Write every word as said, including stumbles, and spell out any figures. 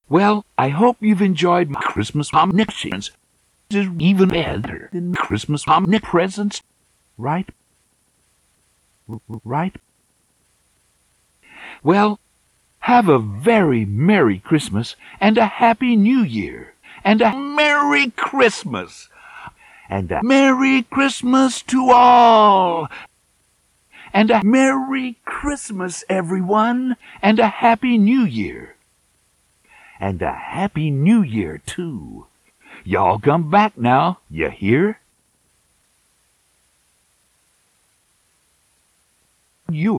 Well, I hope you've enjoyed my Christmas omniscience. It's even better than Christmas omnipresence. Right? Right? Well, have a very Merry Christmas and a Happy New Year. And a Merry Christmas. And a Merry Christmas to all. And a Merry Christmas, everyone. And a Happy New Year. And a Happy New Year, too. Y'all come back now, you hear? You